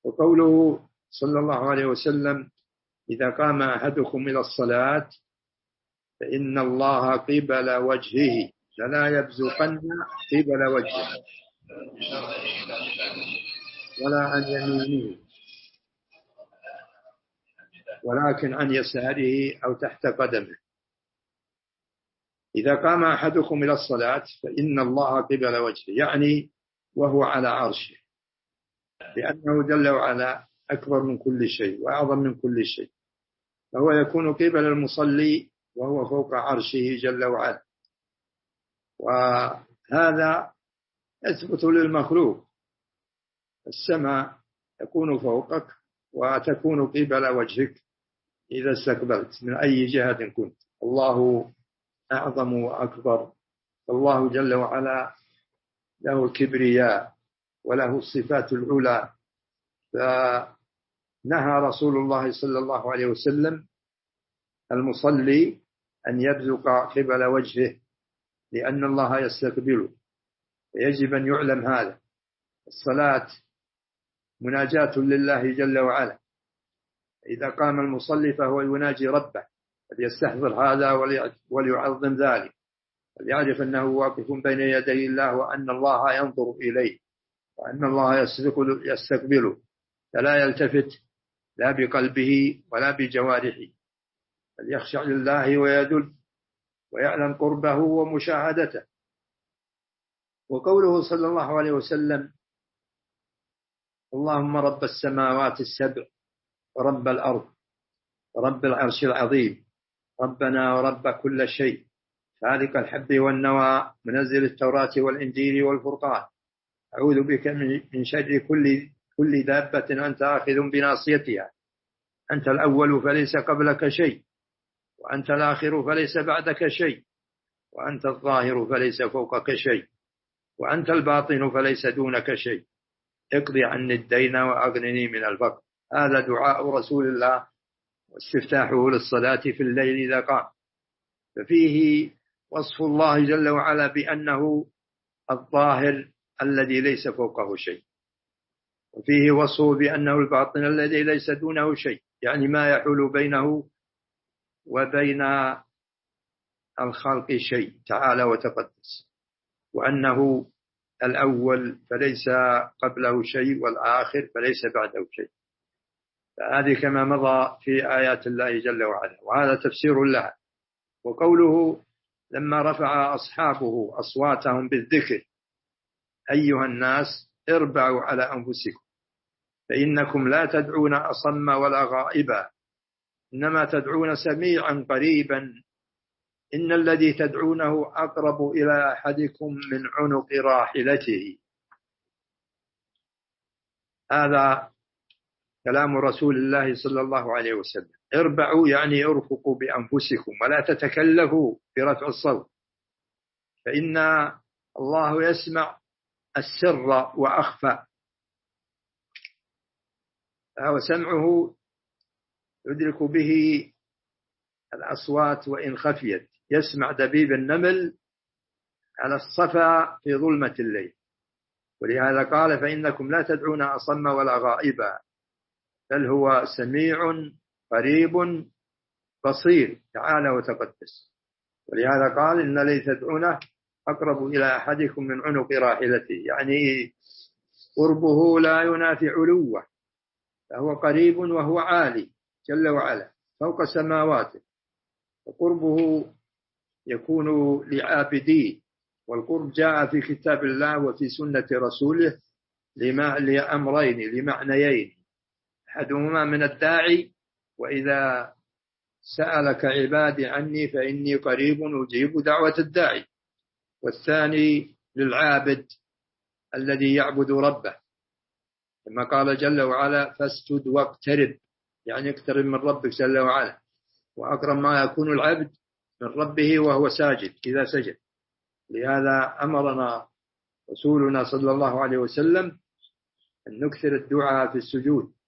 وقوله صلى الله عليه وسلم: إذا قام أحدكم إلى الصلاة فإن الله قبل وجهه فلا يبزقن قبل وجهه ولا عن يمينه ولكن عن يساره أو تحت قدمه. إذا قام أحدكم إلى الصلاة فإن الله قبل وجهه، يعني وهو على عرشه، لأنه جل وعلا أكبر من كل شيء وأعظم من كل شيء، فهو يكون قبل المصلي وهو فوق عرشه جل وعلا. وهذا يثبت للمخلوق، السماء تكون فوقك وتكون قبل وجهك إذا استقبلت من أي جهة كنت. الله أعظم وأكبر، الله جل وعلا له الكبرياء وله الصفات العلى. فنهى رسول الله صلى الله عليه وسلم المصلي أن يبزق قبل وجهه لأن الله يستقبله، يجب أن يعلم هذا. الصلاة مناجاة لله جل وعلا، إذا قام المصلي فهو يناجي ربه، فليستحضر هذا وليعظم ذلك، وليعرف أنه واقف بين يدي الله وأن الله ينظر إليه وأن الله يستقبله، فلا يلتفت لا بقلبه ولا بجوارحه، بل يخشع لله ويذل ويعلم قربه ومشاهدته. وقوله صلى الله عليه وسلم: اللهم رب السماوات السبع ورب الأرض ورب العرش العظيم ربنا ورب كل شيء خالق الحب والنوى منزل التوراة والإنجيل والفرقان أعوذ بك من شر كل دابة أنت آخذ بناصيتها، أنت الأول فليس قبلك شيء، وأنت الآخر فليس بعدك شيء، وأنت الظاهر فليس فوقك شيء، وأنت الباطن فليس دونك شيء، اقضي عني الدين وأغنني من الفقر. هذا دعاء رسول الله واستفتاحه للصلاة في الليل إذا قام، ففيه وصف الله جل وعلا بأنه الظاهر الذي ليس فوقه شيء، وفيه وصفه بأنه الباطن الذي ليس دونه شيء، يعني ما يحول بينه وبين الخلق شيء تعالى وتقدس، وأنه الأول فليس قبله شيء والآخر فليس بعده شيء. فهذه كما مضى في آيات الله جل وعلا، وهذا تفسير لها. وقوله لما رفع أصحابه أصواتهم بالذكر: أيها الناس اربعوا على أنفسكم فإنكم لا تدعون أصم ولا غائبا إنما تدعون سميعا قريبا إن الذي تدعونه أقرب إلى أحدكم من عنق راحلته. هذا كلام رسول الله صلى الله عليه وسلم. اربعوا يعني ارفقوا بأنفسكم ولا تتكلفوا برفع الصوت، فإن الله يسمع السر وأخفى، فهو سمعه يدرك به الأصوات وإن خفيت، يسمع دبيب النمل على الصفا في ظلمة الليل، ولهذا قال فإنكم لا تدعون أصم ولا غائبا بل هو سميع قريب بصير تعالى وتقدس. ولهذا قال إن الذي تدعونه أقرب إلى أحدكم من عنق راحلته، يعني قربه لا ينافي علوه، فهو قريب وهو عالي جل وعلا فوق سماواته، وقربه يكون لعابديه. والقرب جاء في كتاب الله وفي سنة رسوله لأمرين لمعنيين: أحدهما من الداعي وإذا سألك عبادي عني فإني قريب أجيب دعوة الداعي، والثاني للعابد الذي يعبد ربه، كما قال جل وعلا فاسجد واقترب، يعني اقترب من ربك جل وعلا، وأقرب ما يكون العبد من ربه وهو ساجد إذا سجد. لهذا أمرنا رسولنا صلى الله عليه وسلم أن نكثر الدعاء في السجود،